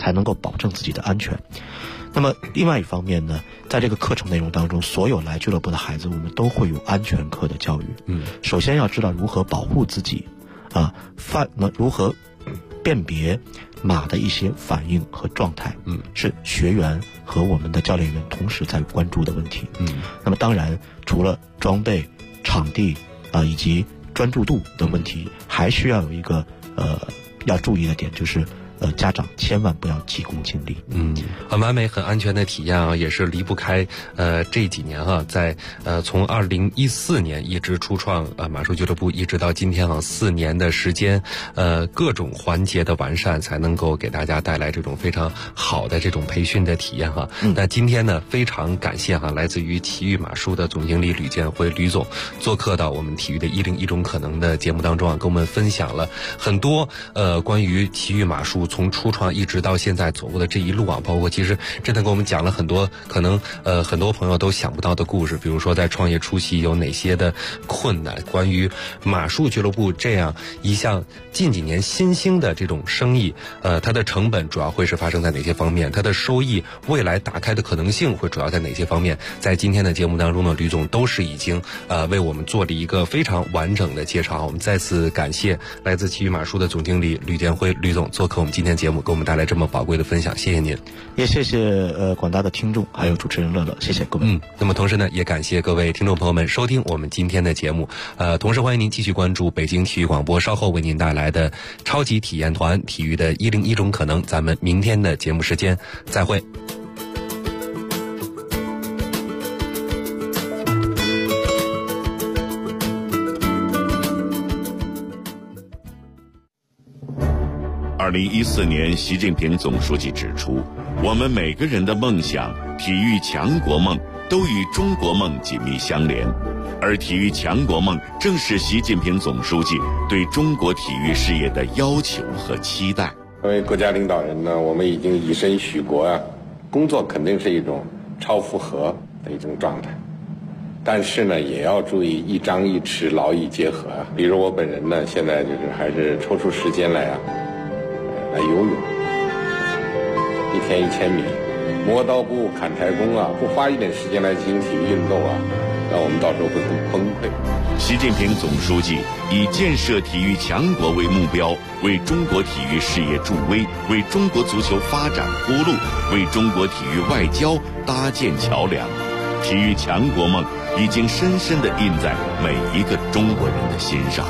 才能够保证自己的安全。那么另外一方面呢，在这个课程内容当中，所有来俱乐部的孩子，我们都会有安全课的教育。首先要知道如何保护自己，如何辨别马的一些反应和状态，是学员和我们的教练员同时在关注的问题。那么当然，除了装备、场地以及专注度的问题，还需要有一个要注意的点，就是家长千万不要急功近利。 很完美很安全的体验啊，也是离不开这几年啊，在从2014年一直初创马术俱乐部，一直到今天4年的时间，各种环节的完善，才能够给大家带来这种非常好的这种培训的体验哈。那今天呢，非常感谢来自于体育马术的总经理吕建辉吕总做客到我们体育的101种可能的节目当中跟我们分享了很多关于体育马术从初创一直到现在走过的这一路包括其实真的给我们讲了很多可能很多朋友都想不到的故事，比如说在创业初期有哪些的困难，关于马术俱乐部这样一项近几年新兴的这种生意，它的成本主要会是发生在哪些方面，它的收益未来打开的可能性会主要在哪些方面，在今天的节目当中呢，吕总都是已经为我们做了一个非常完整的介绍。我们再次感谢来自体育马术的总经理吕建辉吕总做客我们今天节目，给我们带来这么宝贵的分享，谢谢您。 也谢谢广大的听众还有主持人乐乐，谢谢各位。 那么同时呢，也感谢各位听众朋友们收听我们今天的节目，同时欢迎您继续关注北京体育广播稍后为您带来的超级体验团体育的101种可能，咱们明天的节目时间再会。 2014年，习近平总书记指出，我们每个人的梦想、体育强国梦都与中国梦紧密相连，而体育强国梦正是习近平总书记对中国体育事业的要求和期待。 作为国家领导人呢，我们已经以身许国工作肯定是一种超负荷的一种状态，但是呢，也要注意一张一弛，劳逸结合比如我本人呢，现在还是抽出时间来游泳，1天1000米，磨刀不误砍柴工不花一点时间来进行体育运动那我们到时候会很崩溃。 习近平总书记以建设体育强国为目标，为中国体育事业助威，为中国足球发展铺路，为中国体育外交搭建桥梁。体育强国梦已经深深地印在每一个中国人的心上。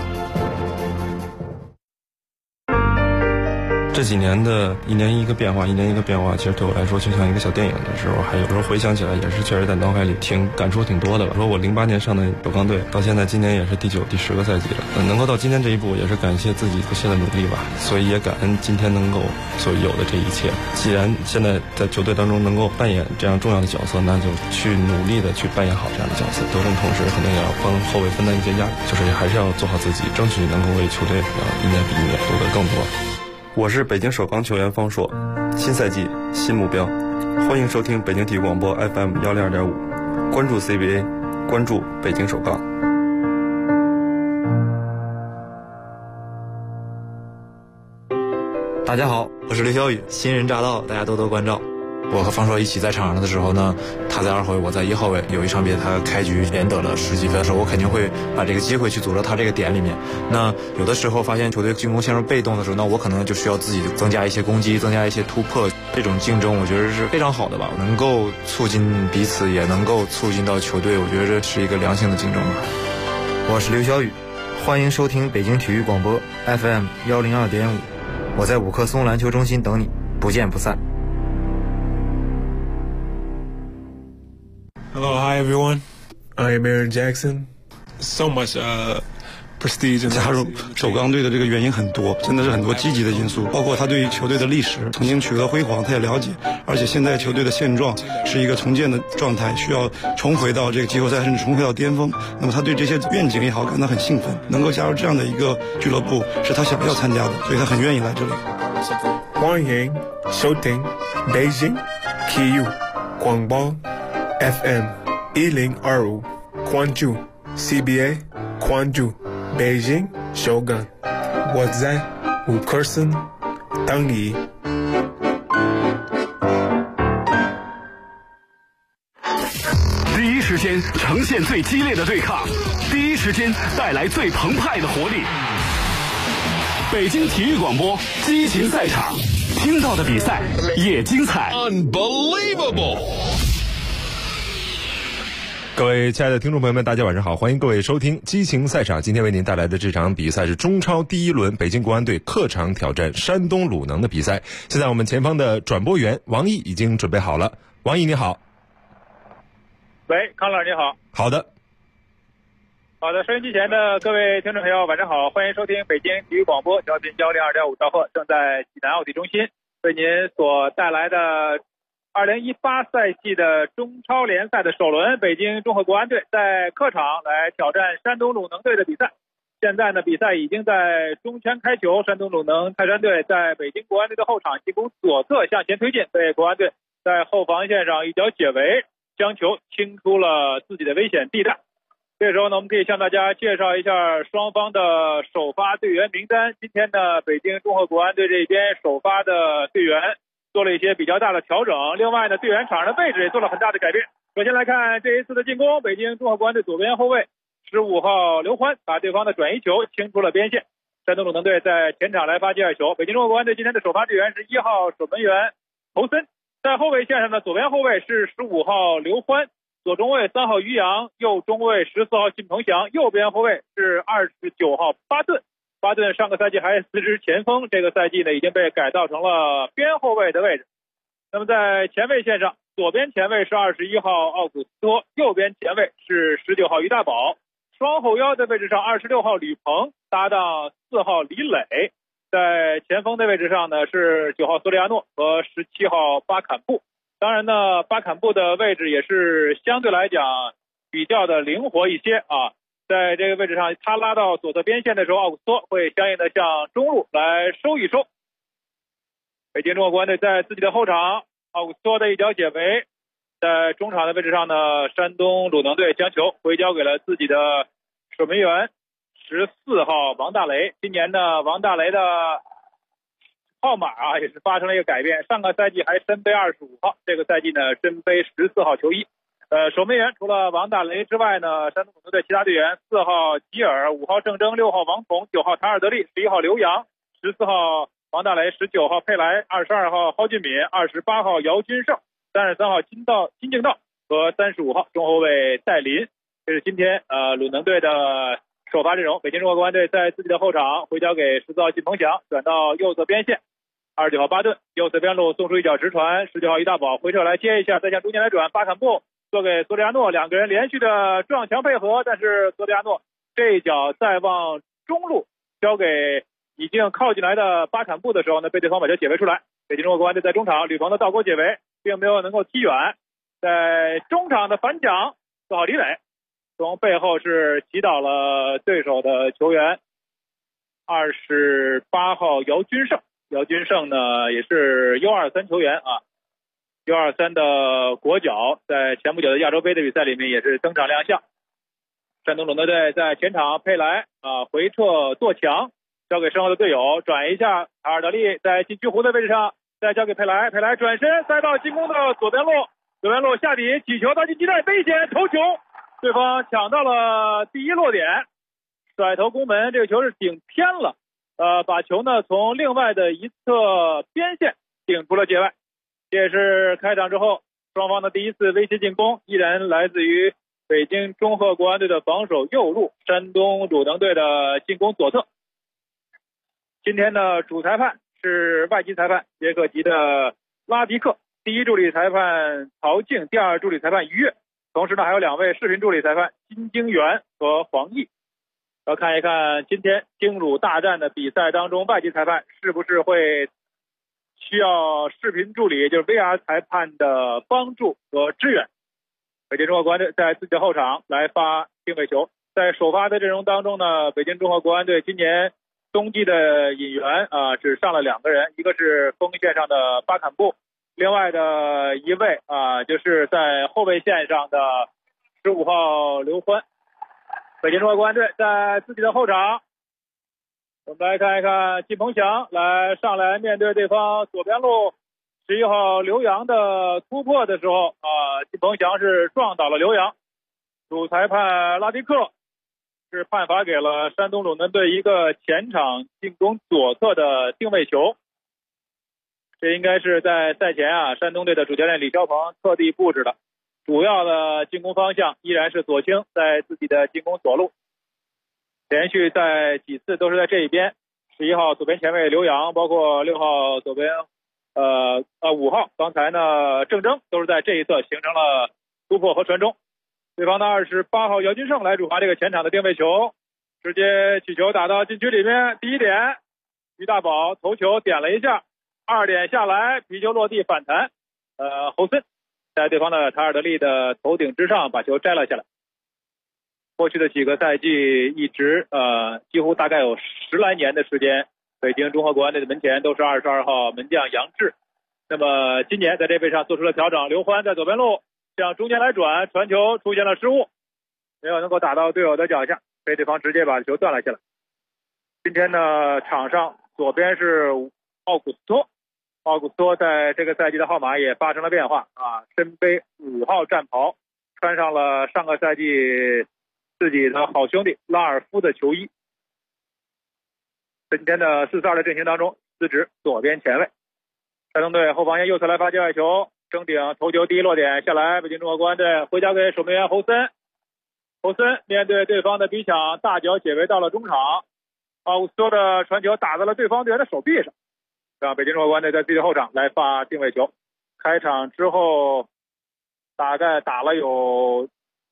这几年的一年一个变化，其实对我来说就像一个小电影的时候，还有时候回想起来也是确实在脑海里感触挺多的吧。说我08年上的首钢队，到现在今年也是第9、第10个赛季了，能够到今天这一步，也是感谢自己不懈的努力吧。所以也感恩今天能够所有的这一切。既然现在在球队当中能够扮演这样重要的角色，那就去努力的去扮演好这样的角色。得分同时肯定也要帮后卫分担一些压力，就是还是要做好自己，争取能够为球队一年比一年夺得更多。我是北京首钢球员方硕，新赛季新目标，欢迎收听北京体育广播 FM 102.5，关注 CBA， 关注北京首钢。 大家好，我是刘晓宇，新人乍到，大家多多关照。我和方硕一起在场上的时候呢，他在2号位，我在1号位。有一场比赛他开局连得了10几分的时候，我肯定会把这个机会去组织他这个点里面。那有的时候发现球队进攻陷入被动的时候，那我可能就需要自己增加一些攻击，增加一些突破。这种竞争我觉得是非常好的吧，能够促进彼此，也能够促进到球队，我觉得这是一个良性的竞争吧。 我是刘晓宇，欢迎收听北京体育广播 FM 102.5，我在五棵松篮球中心等你，不见不散。 Hello, hi everyone. I am Aaron Jackson. So much prestige. 加入首钢队的这个原因很多，真的是很多积极的因素，包括他对于球队的历史曾经取得辉煌，他也了解，而且现在球队的现状是一个重建的状态，需要重回到这个季后赛，甚至重回到巅峰。那么他对这些愿景也好感到很兴奋，能够加入这样的一个俱乐部是他想要参加的，所以他很愿意来这里。 欢迎收听北京体育广播 FM 1025，关注 CBA， 关注北京首钢，我在五棵松等你。 间呈现最激烈的对抗，第一时间带来最澎湃的活力。北京体育广播激情赛场，听到的比赛也精彩。 Unbelievable！ 各位亲爱的听众朋友们，大家晚上好，欢迎各位收听激情赛场。今天为您带来的这场比赛是中超第一轮北京国安队客场挑战山东鲁能的比赛。现在我们前方的转播员王毅已经准备好了。王毅你好。 喂，康老师你好。 好的。 好的，收音机前的各位听众朋友晚上好，欢迎收听北京体育广播调频102.5兆赫，正在济南奥体中心为您所带来的2018赛季的中超联赛的首轮，北京中赫国安队在客场来挑战山东鲁能队的比赛。现在呢，比赛已经在中圈开球，山东鲁能泰山队在北京国安队的后场进攻左侧向前推进，被国安队在后防线上一脚解围，将球清出了自己的危险地带。这时候呢，我们可以向大家介绍一下双方的首发队员名单。今天呢，北京中赫国安队这边首发的队员做了一些比较大的调整，另外呢，队员场上的位置也做了很大的改变。首先来看这一次的进攻，北京中赫国安队左边后卫15号刘欢把对方的转移球清出了边线，山东鲁能队在前场来发第二球。北京中赫国安队今天的首发队员是1号守门员侯森，在后卫线上的左边后卫是15号刘欢，左中卫3号于洋，右中卫14号靳鹏翔，右边后卫是29号巴顿。巴顿上个赛季还司职前锋，这个赛季呢已经被改造成了边后卫的位置。那么在前卫线上，左边前卫是21号奥古斯托，右边前卫是19号于大宝，双后腰的位置上26号吕鹏搭档4号李磊，在前锋的位置上呢是9号索里亚诺和17号巴坎布。当然呢，巴坎布的位置也是相对来讲比较的灵活一些啊。在这个位置上，他拉到左侧边线的时候，奥古斯托会相应的向中路来收一收。北京中赫国安队在自己的后场，奥古斯托的一脚解围，在中场的位置上呢，山东鲁能队将球回交给了自己的守门员14号王大雷。今年呢，王大雷的号码也是发生了一个改变，上个赛季还身背25号，这个赛季呢身背14号球衣。守门员除了王大雷之外呢，山东鲁能队其他队员4号吉尔、5号郑铮、6号王彤、9号塔尔德利、11号刘洋、14号王大雷、19号佩莱、22号蒿俊闵、28号姚军胜、33号金敬道和35号中后卫戴林。这是今天鲁能队的首发阵容。北京中赫国安队在自己的后场回交给14号靳鹏翔，转到右侧边线，29号巴顿右侧边路送出一脚直传，19号于大宝回撤来接一下，再向中间来转，巴坎布做给索里亚诺，两个人连续的撞墙配合，但是索里亚诺这一脚再往中路交给已经靠进来的巴坎布的时候呢，被对方把球解围出来。北京中赫国安队在中场吕鹏的倒钩解围并没有能够踢远，在中场的反抢4号李磊从背后是击倒了对手的球员28号姚军胜。姚军胜呢也是 U23 球员啊，U23 的国脚，在前不久的亚洲杯的比赛里面也是登场亮相。山东鲁能队在前场佩莱回撤做墙，交给身后的队友，转一下塔尔德利在禁区弧的位置上，再交给佩莱，佩莱转身塞到进攻的左边路下底起球到禁区内，危险头球，对方抢到了第一落点，甩头攻门，这个球是顶偏了，把球呢从另外的一侧边线顶出了界外。这也是开场之后双方的第一次威胁进攻，依然来自于北京中赫国安队的防守右路，山东鲁能队的进攻左侧。今天的主裁判是外籍裁判捷克籍的拉迪克，第一助理裁判曹静，第二助理裁判于越，同时呢还有2位视频助理裁判金京元和黄奕。要看一看今天京鲁大战的比赛当中，外籍裁判是不是会需要视频助理，就是 VR 裁判的帮助和支援。北京中赫国安队在自己的后场来发定位球。在首发的阵容当中呢，北京中赫国安队今年冬季的引援只上了2个人，一个是锋线上的巴坎布，另外的一位就是在后卫线上的15号刘欢。北京中赫国安队在自己的后场，我们来看一看靳鹏翔上来面对对方左边路11号刘洋的突破的时候，靳鹏翔是撞倒了刘洋， 主裁判拉迪克是判罚给了山东鲁能队一个前场进攻左侧的定位球。这应该是在赛前山东队的主教练李霄鹏特地布置的，主要的进攻方向依然是左倾，在自己的进攻左路，连续在几次都是在这一边。11号左边前卫刘洋，包括6号左边5号刚才呢郑铮都是在这一侧形成了突破和传中。对方的28号姚金胜来主罚这个前场的定位球，直接起球打到禁区里面。第一点，于大宝头球点了一下，2点下来，皮球落地反弹，侯森在对方的塔尔德利的头顶之上把球摘了下来。过去的几个赛季一直几乎大概有10来年的时间，北京中赫国安队的门前都是22号门将杨志。那么今年在这位上做出了调整，刘欢在左边路向中间来转，传球出现了失误，没有能够打到队友的脚下，被对方直接把球断了下来。今天呢，场上左边是奥古斯托在这个赛季的号码也发生了变化身背5号战袍，穿上了上个赛季自己的好兄弟拉尔夫的球衣。今天的4-4-2的阵型当中，司职左边前卫。山东队后防线右侧来发界外球，争顶头球第一落点下来，北京中赫国安队回交给守门员侯森面对对方的逼抢，大脚解围到了中场，奥古斯托的传球打在了对方队员的手臂上，让北京中赫国安队在自己的后场来发定位球。开场之后大概打了有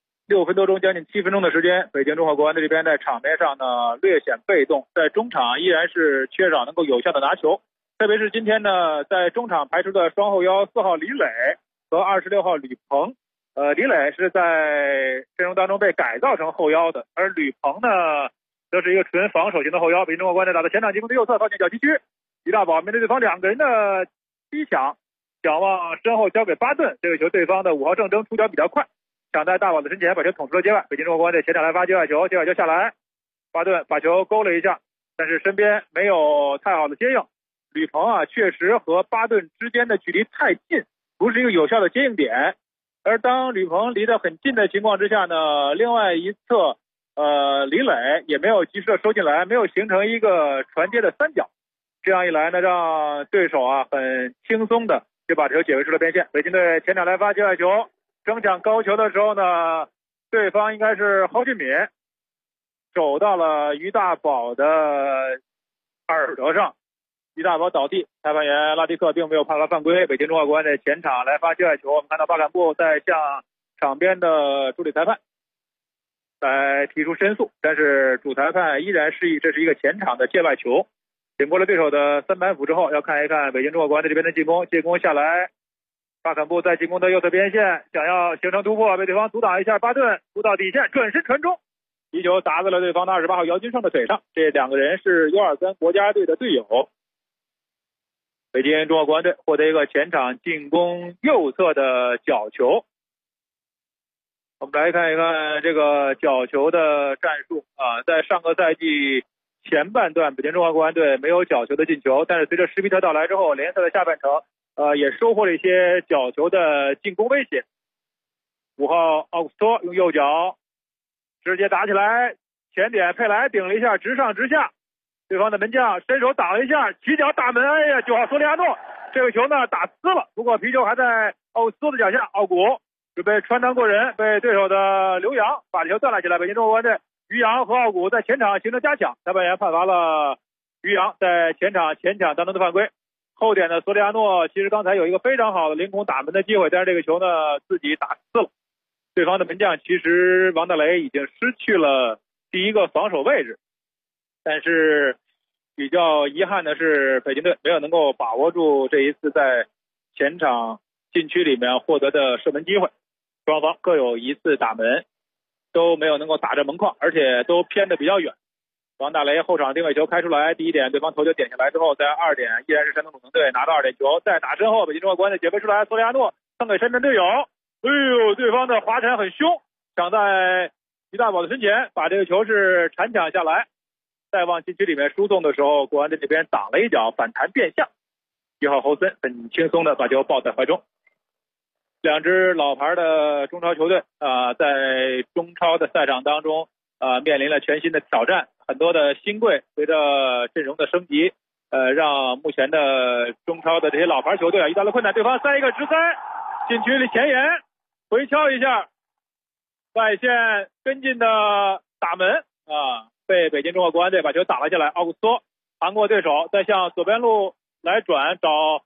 6分多钟，将近7分钟的时间，北京中赫国安队这边在场面上呢略显被动，在中场依然是缺少能够有效的拿球，特别是今天呢在中场排出的双后腰4号李磊和26号吕鹏。李磊是在阵容当中被改造成后腰的，而吕鹏呢则是一个纯防守型的后腰。北京中赫国安队打到前场进攻的右侧，靠近小禁区，于大宝面对对方2个人的逼抢，想往身后交给巴顿，这个球对方的5号郑铮出脚比较快，抢在大宝的身前把球捅出了界外。北京中赫国安队前场来发界外球下来，巴顿把球勾了一下，但是身边没有太好的接应。吕鹏确实和巴顿之间的距离太近，不是一个有效的接应点。而当吕鹏离得很近的情况之下呢，另外一侧李磊也没有及时的收进来，没有形成一个传接的3角，这样一来呢，让对手很轻松的就把球解围出了边线。北京队前场来发界外球，争抢高球的时候呢，对方应该是侯俊敏走到了于大宝的耳朵上，于大宝倒地，裁判员拉迪克并没有判罚犯规。北京中赫国安的前场来发界外球，我们看到巴坎布在向场边的助理裁判来提出申诉，但是主裁判依然示意这是一个前场的界外球。顶过了对手的3板斧之后，要看一看北京中赫国安这边的进攻，进攻下来，巴坎布在进攻的右侧边线想要形成突破，被对方阻挡一下，巴顿突到底线转身传中，一球打在了对方的28号姚金胜的腿上。这2个人是 U23 国家队的队友。北京中赫国安队获得一个前场进攻右侧的角球。我们来看一看这个角球的战术在上个赛季前半段，北京中赫国安队没有角球的进球，但是随着施皮特到来之后，联赛的下半程也收获了一些角球的进攻威胁。5号奥古斯托用右脚直接打起来，前点佩莱顶了一下，直上直下，对方的门将伸手挡了一下，起脚打门，9号索里亚诺这个球呢打呲了，不过皮球还在奥古斯托的脚下，奥古准备穿裆过人，被对手的刘洋把球断了起来。北京中赫国安队于洋和奥古在前场形成加抢，裁判员判罚了于洋在前场前抢当中的犯规。后点的索里亚诺其实刚才有一个非常好的凌空打门的机会，但是这个球呢自己打呲了，对方的门将其实王大雷已经失去了第一个防守位置，但是比较遗憾的是北京队没有能够把握住这一次在前场禁区里面获得的射门机会，双方各有一次打门都没有能够打着门框，而且都偏得比较远。王大雷后场定位球开出来，第一点对方头球点下来之后，在2点依然是山东鲁能队拿到2点球，再打身后北京中赫国安队解围出来，索里亚诺送给深圳队友，对方的滑铲很凶，抢在于大宝的身前，把这个球是铲抢下来，再往禁区里面输送的时候，国安队这边挡了一脚，反弹变向，1号侯森很轻松的把球抱在怀中。 两支老牌的中超球队在中超的赛场当中面临了全新的挑战，很多的新贵随着阵容的升级让目前的中超的这些老牌球队遇到了困难。对方塞一个直塞，禁区里前沿回敲一下，外线跟进的打门被北京中赫国安队把球打了下来。奥古斯托盘过对手，再向左边路来转找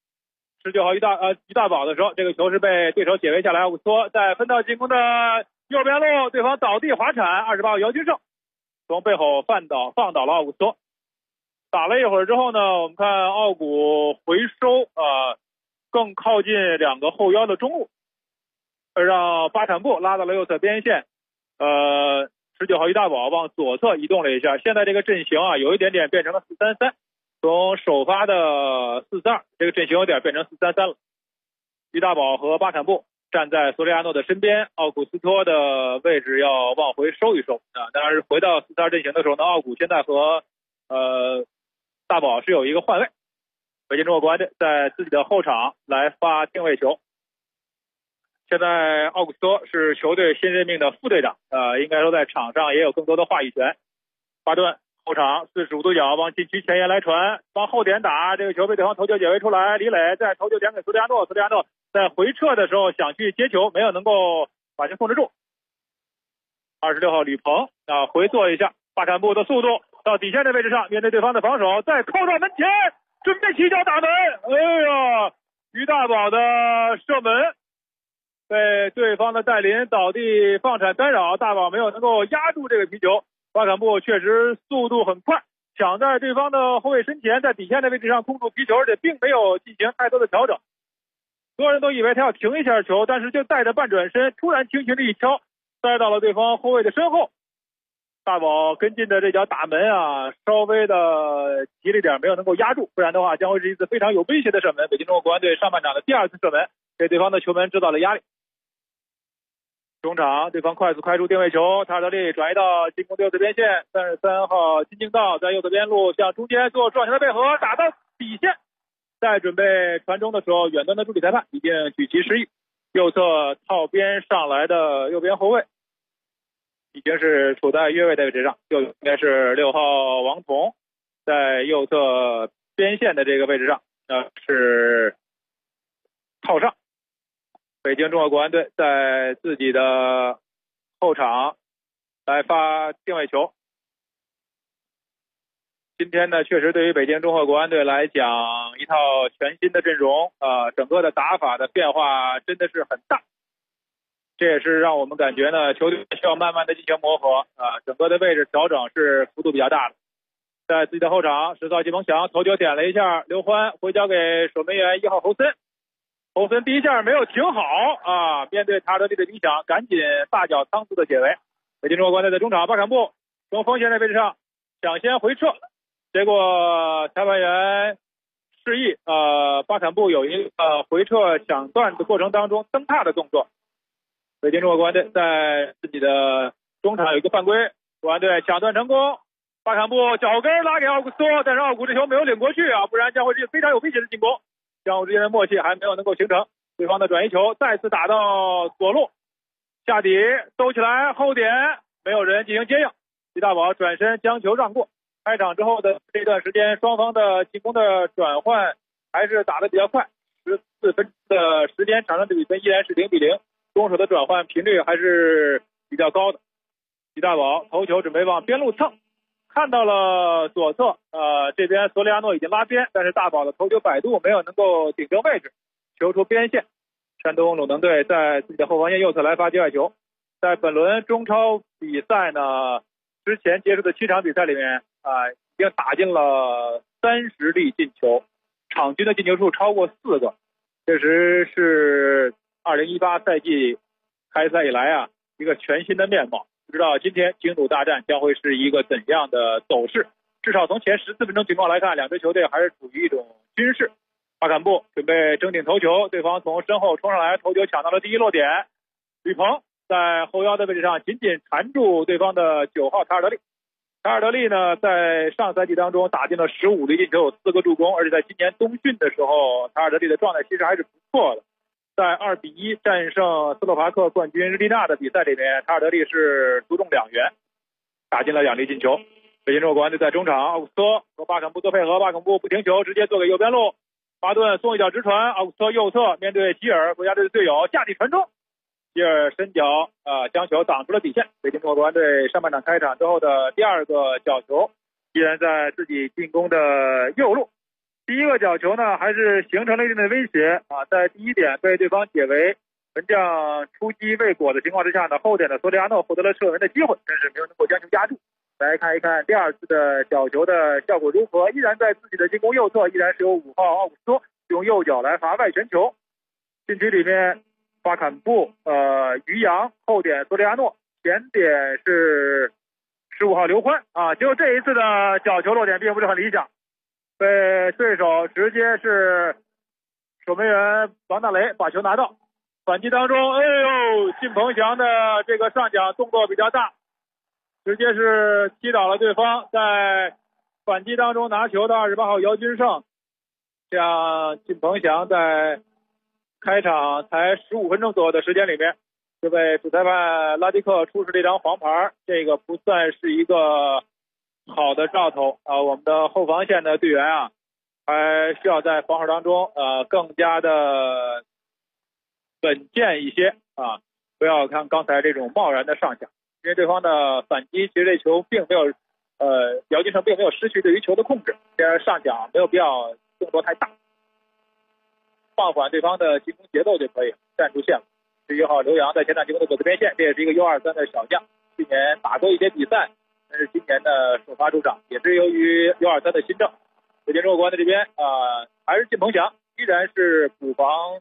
19号于大宝的时候，这个球是被对手解围下来。奥古斯托在分到进攻的右边路，对方倒地滑铲，28号姚军胜从背后放倒了奥古斯托。打了一会儿之后呢，我们看奥古回收更靠近两个后腰的中路，让巴坎布拉到了右侧边线。19号于大宝往左侧移动了一下，现在这个阵型有一点点变成了4-3-3，从首发的4-4-2这个阵型有点变成4-3-3了。于大宝和巴坎布站在索里亚诺的身边，奥古斯托的位置要往回收一收当然是回到4-4-2阵型的时候呢，奥古现在和大宝是有一个换位。北京中赫国安队在自己的后场来发定位球。现在奥古斯托是球队新任命的副队长应该说在场上也有更多的话语权。巴顿后场45度角往禁区前沿来传，往后点打，这个球被对方头球解围出来，李磊在头球点给索里亚诺，索里亚诺在回撤的时候想去接球，没有能够把球控制住。26号吕鹏回做一下，巴坎布的速度到底线的位置上，面对对方的防守，再扣到门前，准备起脚打门。于大宝的射门被对方的戴林倒地放铲干扰，大宝没有能够压住这个皮球。巴坎布确实速度很快，抢在对方的后卫身前，在底线的位置上控住皮球，而且并没有进行太多的调整。所有人都以为他要停一下球，但是就带着半转身，突然轻轻的一敲，塞到了对方后卫的身后。大宝跟进的这脚打门稍微的急了点，没有能够压住，不然的话将会是一次非常有威胁的射门。北京中赫国安队上半场的第2次射门，给对方的球门制造了压力。中场对方快速开出定位球，塔尔德利转移到进攻右侧边线，33号金敬道在右侧边路向中间做撞球的配合，打到底线，在准备传中的时候，远端的助理裁判已经举旗示意，右侧套边上来的右边后卫已经是处在越位的位置上，就应该是6号王彤，在右侧边线的这个位置上是靠上。北京中赫国安队在自己的后场来发定位球。今天呢，确实对于北京中赫国安队来讲，一套全新的阵容整个的打法的变化真的是很大。这也是让我们感觉呢，球队需要慢慢的进行磨合整个的位置调整是幅度比较大的。在自己的后场，14号季鹏翔头球点了一下，刘欢回交给守门员1号侯森，侯森第一下没有停好面对塔尔德利的影响，赶紧大脚仓促的解围。北京中赫国安队在中场，巴坎布从锋线的位置上抢先回撤，结果裁判员示意巴坎布有一个回撤抢断的过程当中蹬踏的动作。北京中赫国安队在自己的中场有一个犯规，国安队抢断成功，巴坎布脚跟拉给奥古斯托，但是奥古这球没有领过去不然将会是非常有威胁的进攻。相互之间的默契还没有能够形成，对方的转移球再次打到左路，下底兜起来后点，没有人进行接应，于大宝转身将球让过。开场之后的这段时间，双方的进攻的转换还是打得比较快，14分的时间，场上的比分依然是0-0，攻守的转换频率还是比较高的。于大宝头球准备往边路蹭，看到了左侧这边索里亚诺已经拉边，但是大宝的头球摆渡没有能够顶正位置，球出边线。山东鲁能队在自己的后防线右侧来发界外球。在本轮中超比赛呢，之前结束的7场比赛里面已经打进了30粒进球，场均的进球数超过4个，确实是2018赛季开赛以来一个全新的面貌。不知道今天京鲁大战将会是一个怎样的走势，至少从前14分钟情况来看，两支球队还是处于一种均势。巴坎布准备争顶头球，对方从身后冲上来，头球抢到了第一落点，吕鹏在后腰的位置上紧紧缠住对方的9号塔尔德利。塔尔德利呢，在上赛季当中打进了15粒进球，有4个助攻，而且在今年冬训的时候，塔尔德利的状态其实还是不错的。 在2-1战胜斯洛伐克冠军日利纳的比赛里面，塔尔德利是独中2元，打进了2粒进球。北京中国国安队在中场，奥古斯托和巴坎布做配合，巴坎布不停球，直接做给右边路，巴顿送一脚直传，奥古斯托右侧面对吉尔，国家队的队友下底传中，吉尔伸脚将球挡出了底线。北京中国国安队上半场开场之后的第2个角球，依然在自己进攻的右路。第1个角球呢，还是形成了一定的威胁在第1点被对方解围，门将出击未果的情况之下呢，后点的索里亚诺获得了射门的机会，但是没有能够将球压住。来看一看第2次的角球的效果如何，依然在自己的进攻右侧，依然是由5号奥古斯托用右脚来罚外旋球。禁区里面巴坎布、于洋，后点索里亚诺，前点是15号刘欢结果这一次的角球落点并不是很理想，被对手直接是守门员王大雷把球拿到。反击当中，靳鹏翔的这个上脚动作比较大，直接是击倒了对方。在反击当中拿球的28号姚军胜，像靳鹏翔在开场才15分钟左右的时间里面就被主裁判拉迪克出示了一张黄牌，这个不算是一个好的兆头我们的后防线的队员还需要在防守当中更加的稳健一些不要看刚才这种贸然的上抢，因为对方的反击其实这球并没有姚金成并没有失去对于球的控制，这样上抢没有必要动作太大，放缓对方的进攻节奏就可以站住线了。11号刘洋在前场进攻的左侧边线，这也是一个 U23 的小将，去年打过一些比赛，但是今年的首发出场也是由于 U23 的新政。北京中国国安的这边还是靳鹏翔，依然是补防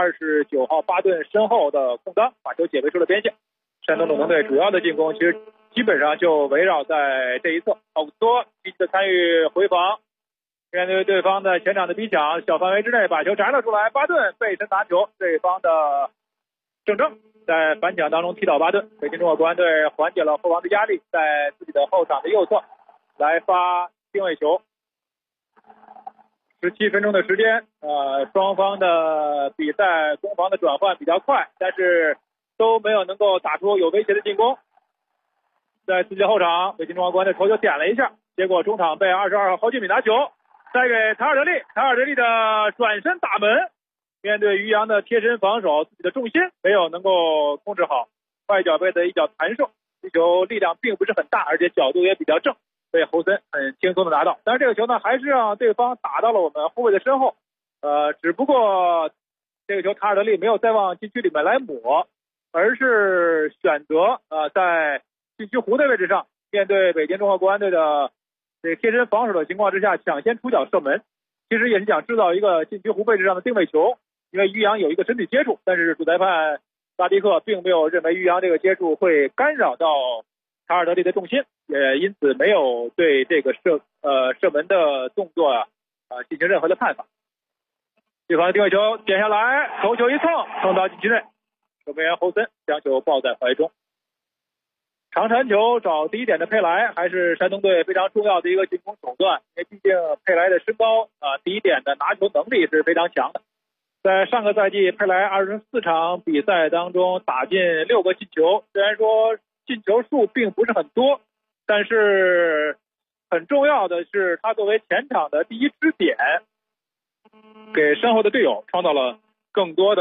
29号巴顿身后的空当，把球解围出了边线。山东鲁能队主要的进攻其实基本上就围绕在这一侧，奥古斯托积极的参与回防，面对对方的前场的逼抢，小范围之内把球摘了出来，巴顿背身拿球，对方的郑铮在反抢当中踢倒巴顿。北京中国国安队缓解了后防的压力，在自己的后场的右侧来发定位球。17分钟的时间双方的比赛攻防的转换比较快，但是都没有能够打出有威胁的进攻。在自己后场，北京中国国安队头球点了一下，结果中场被22号侯俊敏拿球带给塔尔德利，塔尔德利的转身打门，面对于洋的贴身防守，自己的重心没有能够控制好，外脚背的一脚弹射，这球力量并不是很大，而且角度也比较正，被侯森很轻松的拿到。但是这个球呢，还是让对方打到了我们后卫的身后，只不过这个球塔尔德利没有再往禁区里面来抹，而是选择在禁区弧的位置上，面对北京中国国安队的这个贴身防守的情况之下，抢先出脚射门，其实也是想制造一个禁区弧位置上的定位球，因为于洋有一个身体接触，但是主裁判拉迪克并没有认为于洋这个接触会干扰到塔尔德利的重心，也因此没有对这个射门的动作进行任何的判罚。对方的定位球点下来，头球一蹭到禁区内，守门员侯森将球抱在怀中。长传球找第一点的佩莱还是山东队非常重要的一个进攻手段，因为毕竟佩莱的身高第一点的拿球能力是非常强的。在上个赛季佩莱24场比赛当中打进6个进球，虽然说进球数并不是很多，但是很重要的是他作为前场的第一支点，给身后的队友创造了更多的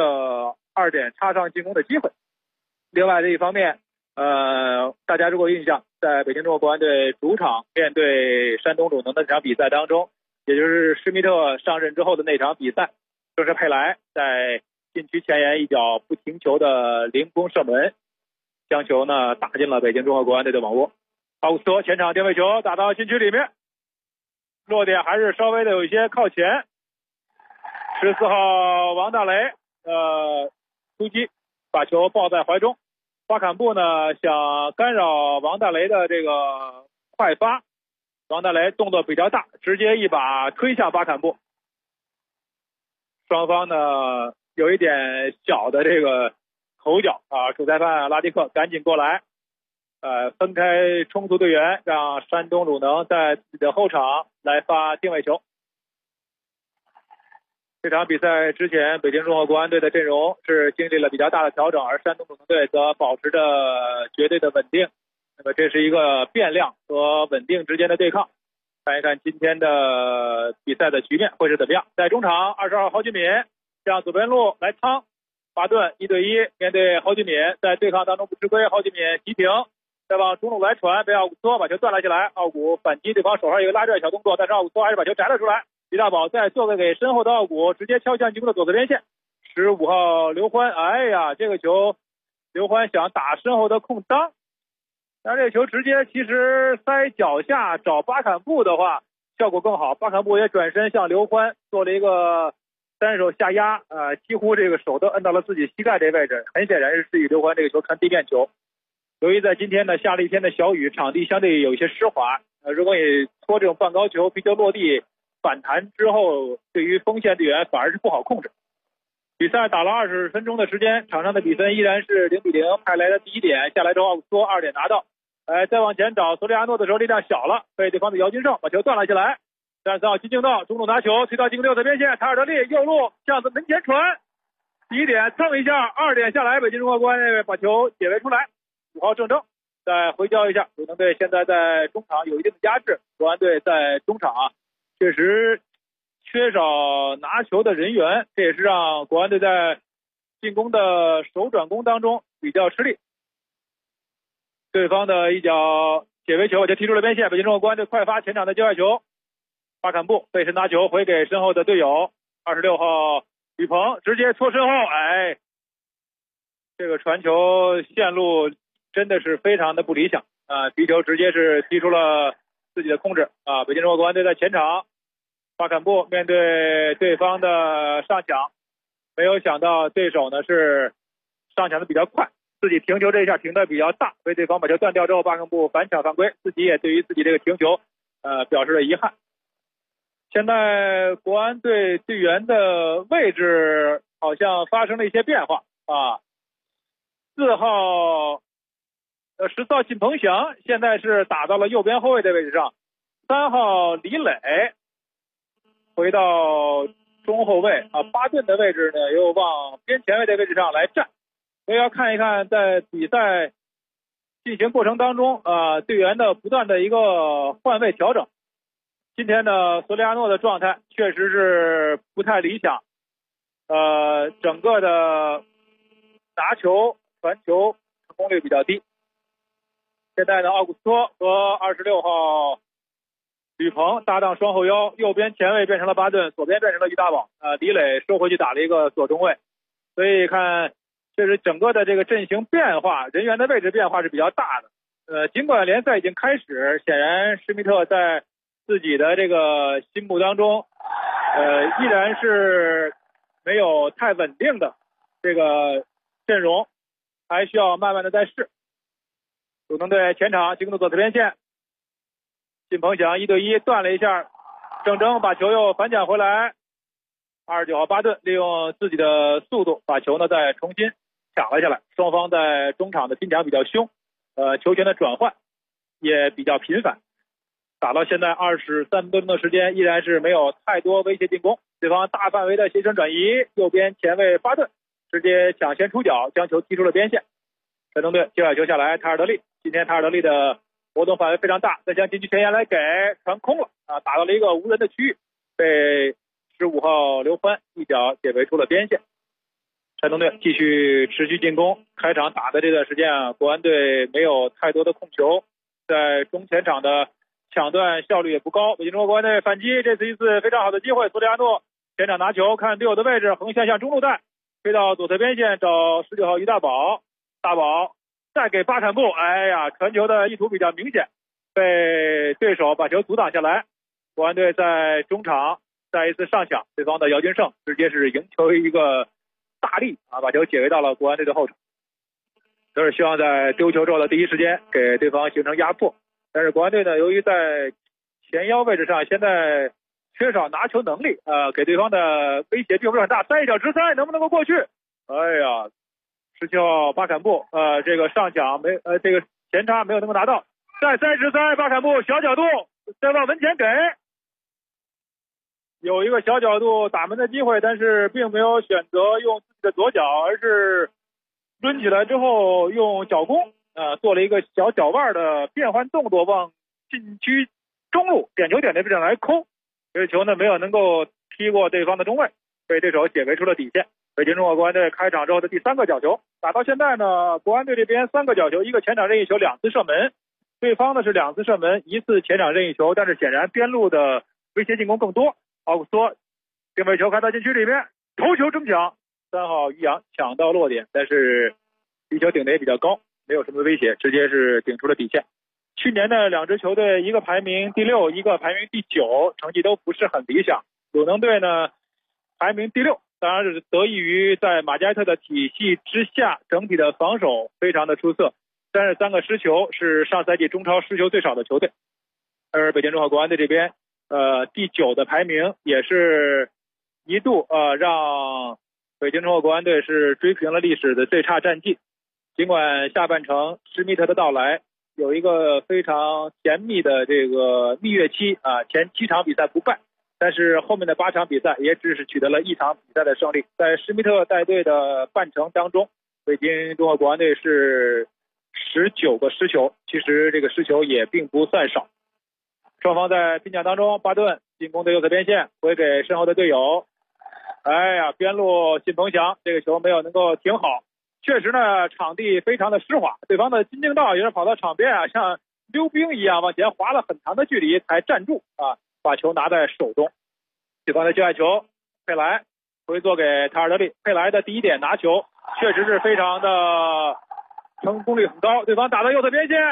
2点插上进攻的机会。另外的一方面大家如果有印象，在北京中国国安队主场面对山东鲁能的这场比赛当中，也就是施密特上任之后的那场比赛，正是佩莱在禁区前沿一脚不停球的凌空射门，将球呢打进了北京中国国安队的网窝。奥古斯托前场定位球打到禁区里面，落点还是稍微的有一些靠前。14号王大雷突击把球抱在怀中，巴坎布呢想干扰王大雷的这个快发，王大雷动作比较大，直接一把推向巴坎布。双方呢有一点小的这个口角主裁判拉迪克赶紧过来分开冲突队员，让山东鲁能在自己的后场来发定位球。 这场比赛之前，北京中赫国安队的阵容是经历了比较大的调整，而山东鲁能队则保持着绝对的稳定。那么这是一个变量和稳定之间的对抗。看一看今天的比赛的局面会是怎么样。在中场，22号郝俊敏向左边路来趟，巴顿1对1面对郝俊敏，在对抗当中不吃亏，郝俊敏急停，再往中路来传，被奥古斯托把球断了下来，奥古反击，对方手上有一个拉拽小动作，但是奥古斯托还是把球摘了出来。李大宝再做个给身后的奥古，直接敲向进攻的左侧边线。15号刘欢，哎呀，这个球刘欢想打身后的空当，但这个球直接其实塞脚下找巴坎布的话效果更好。巴坎布也转身向刘欢做了一个单手下压，几乎这个手都摁到了自己膝盖这位置，很显然是示意刘欢这个球传地面球。由于在今天呢下了一天的小雨，场地相对有一些湿滑，如果你搓这种半高球，皮球落地反弹之后，对于锋线队员反而是不好控制。比赛打了20分钟的时间，场上的比分依然是0-0，派来的第一点下来之后，奥古斯托2点拿到。再往前找索里亚诺的时候力量小了，被对方的姚金胜把球断了下来。33号金敬道中路拿球推到进攻右侧边线，塔尔德利右路向门前传，第一点蹭一下，2点下来，北京中赫国安队把球解围出来。5号郑铮再回交一下，鲁能队现在在中场有一定的压制，国安队在中场确实缺少拿球的人员，这也是让国安队在进攻的手转攻当中比较吃力。对方的一脚解围球把球踢出了边线，北京中赫国安队快发前场的界外球，巴坎布背身拿球回给身后的队友26号吕鹏，直接搓身后，这个传球线路真的是非常的不理想皮球直接是踢出了自己的控制北京中赫国安队在前场，巴坎布面对对方的上抢，没有想到对手呢是上抢的比较快，自己停球这一下停的比较大，被对方把球断掉之后，巴坎布反抢犯规，自己也对于自己这个停球表示了遗憾。现在国安队队员的位置好像发生了一些变化4号14号靳鹏翔现在是打到了右边后卫的位置上，3号李磊回到中后卫巴顿的位置呢又往边前卫的位置上来站，所以要看一看在比赛进行过程当中队员的不断的一个换位调整。今天的索里亚诺的状态确实是不太理想，整个的拿球传球成功率比较低。现在呢，奥古斯托和26号吕鹏搭档双后腰，右边前卫变成了巴顿，左边变成了于大宝，李磊收回去打了一个左中卫，所以看确实整个的这个阵型变化，人员的位置变化是比较大的。尽管联赛已经开始，显然施密特在自己的这个心目当中，依然是没有太稳定的这个阵容，还需要慢慢的再试。鲁能队前场进攻的左侧边线，靳鹏翔1对1断了一下，郑铮把球又反抢回来，29号巴顿利用自己的速度把球呢再重新抢了下来。双方在中场的拼抢比较凶，球权的转换也比较频繁。打到现在23分钟的时间，依然是没有太多威胁进攻，对方大范围的斜身转移，右边前卫巴顿直接抢先出脚将球踢出了边线。山东队接外球下来，塔尔德利，今天塔尔德利的活动范围非常大，再向禁区前沿来给传空了打到了一个无人的区域，被15号刘欢一脚解围出了边线。山东队继续持续进攻，开场打的这段时间国安队没有太多的控球，在中前场的抢断效率也不高，北京中赫国安队反击，这是一次非常好的机会，索里亚诺前场拿球，看队友的位置，横向向中路带，推到左侧边线找19号于大宝，大宝再给巴坎布，传球的意图比较明显，被对手把球阻挡下来。国安队在中场再一次上抢，对方的姚金胜直接是赢球一个大力把球解围到了国安队的后场，都是希望在丢球之后的第一时间给对方形成压迫。但是国安队呢，由于在前腰位置上现在缺少拿球能力，给对方的威胁并不是很大，塞一脚直塞能不能够过去？17号巴坎布这个上抢这个前插没有能够拿到，再塞直塞，巴坎布小角度再往门前给， 有一个小角度打门的机会，但是并没有选择用自己的左脚，而是抡起来之后用脚弓做了一个小脚腕的变换动作，往禁区中路点球点的位置来扣。这个球呢没有能够踢过对方的中卫，被对手解围出了底线。北京中国国安队开场之后的第3个角球，打到现在呢，国安队这边3个角球，一个前场任意球，2次射门，对方呢是2次射门，1次前场任意球，但是显然边路的威胁进攻更多。奥古斯托定位球开到禁区里面，头球争抢，3号于洋抢到落点，但是地球顶的也比较高，没有什么威胁，直接是顶出了底线。去年的2支球队，一个排名第6，一个排名第9，成绩都不是很理想。鲁能队呢排名第6，当然是得益于在马加特的体系之下，整体的防守非常的出色，33个失球，是上赛季中超失球最少的球队。而北京中赫国安队这边第9的排名也是一度让北京中赫国安队是追平了历史的最差战绩。尽管下半程施密特的到来有一个非常甜蜜的这个蜜月期前7场比赛不败，但是后面的8场比赛也只是取得了1场比赛的胜利。在施密特带队的半程当中，北京中赫国安队是19个失球，其实这个失球也并不算少。双方在拼抢当中，巴顿进攻的右侧边线回给身后的队友，边路信鹏翔这个球没有能够停好，确实呢场地非常的湿滑，对方的金敬道也是跑到场边像溜冰一样往前滑了很长的距离才站住把球拿在手中。对方的界外球，佩莱回做给塔尔德利，佩莱的第一点拿球确实是非常的成功率很高，对方打到右侧边线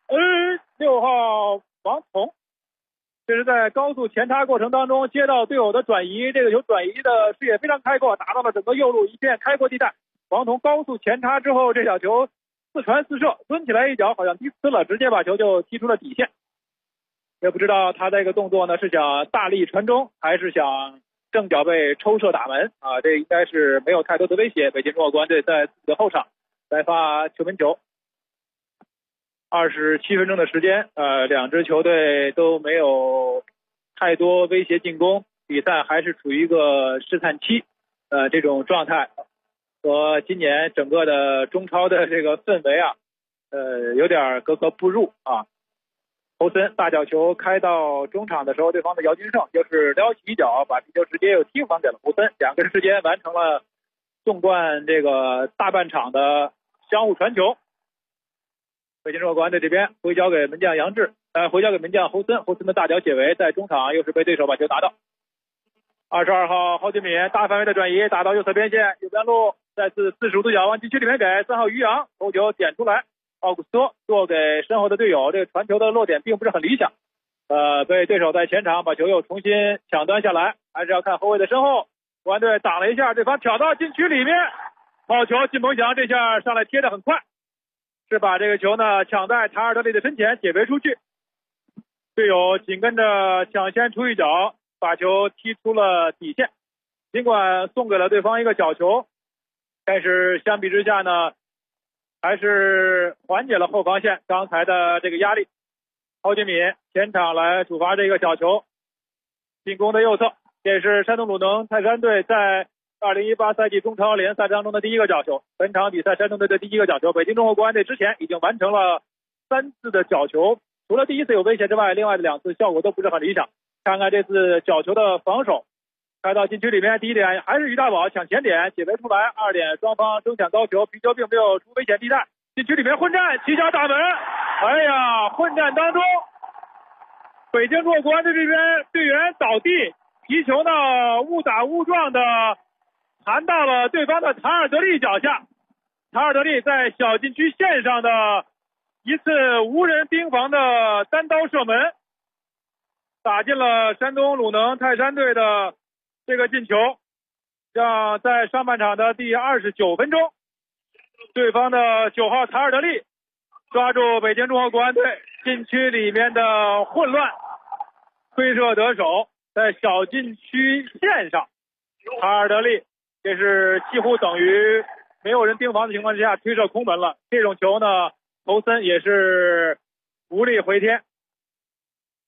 ，6号王彤这是在高速前插过程当中接到队友的转移，这个球转移的视野非常开阔，打到了整个右路一片开阔地带。王彤高速前插之后，这小球4传4射，蹲起来一脚好像低呲了，直接把球就踢出了底线。也不知道他这个动作呢是想大力传中，还是想正脚背抽射打门这应该是没有太多的威胁。北京中赫国安队在自己的后场来发球门球。27分钟的时间2支球队都没有太多威胁进攻，比赛还是处于一个试探期这种状态，和今年整个的中超的这个氛围有点格格不入侯森大角球开到中场的时候，对方的姚金胜就是撩起一脚把皮球直接又踢还给了侯森，2个人之间完成了纵贯这个大半场的相互传球。北京中赫国安队这边回交给门将杨志，回交给门将侯森，侯森的大脚解围在中场又是被对手把球拿到。22号郝俊敏大范围的转移打到右侧边线，右边路再次45度角往禁区里面给3号于洋，头球点出来，奥古斯托做给身后的队友，这个传球的落点并不是很理想，被对手在前场把球又重新抢端下来，还是要看后卫的身后。国安队挡了一下，对方挑到禁区里面，好球，信鹏翔这下上来贴得很快，是把这个球呢抢在塔尔德利的身前解围出去，队友紧跟着抢先出一脚把球踢出了底线。尽管送给了对方一个角球，但是相比之下呢还是缓解了后防线刚才的这个压力。郝俊敏前场来主罚这个角球，进攻的右侧，这是山东鲁能泰山队在2018赛季中超联赛当中的第一个角球。本场比赛山东队的第一个角球，北京中赫国安队之前已经完成了3次的角球，除了第1次有威胁之外，另外的2次效果都不是很理想。看看这次角球的防守，开到禁区里面，第一点还是于大宝抢前点解围出来，2点双方争抢高球，皮球并没有出危险地带，禁区里面混战，起脚打门，混战当中北京中赫国安队这边队员倒地，皮球呢误打误撞的弹到了对方的塔尔德利脚下，塔尔德利在小禁区线上的一次无人盯防的单刀射门，打进了山东鲁能泰山队的这个进球，让在上半场的第29分钟，对方的9号塔尔德利抓住北京中赫国安队禁区里面的混乱，推射得手，在小禁区线上，塔尔德利这是几乎等于没有人盯防的情况之下推射空门了，这种球呢侯森也是无力回天。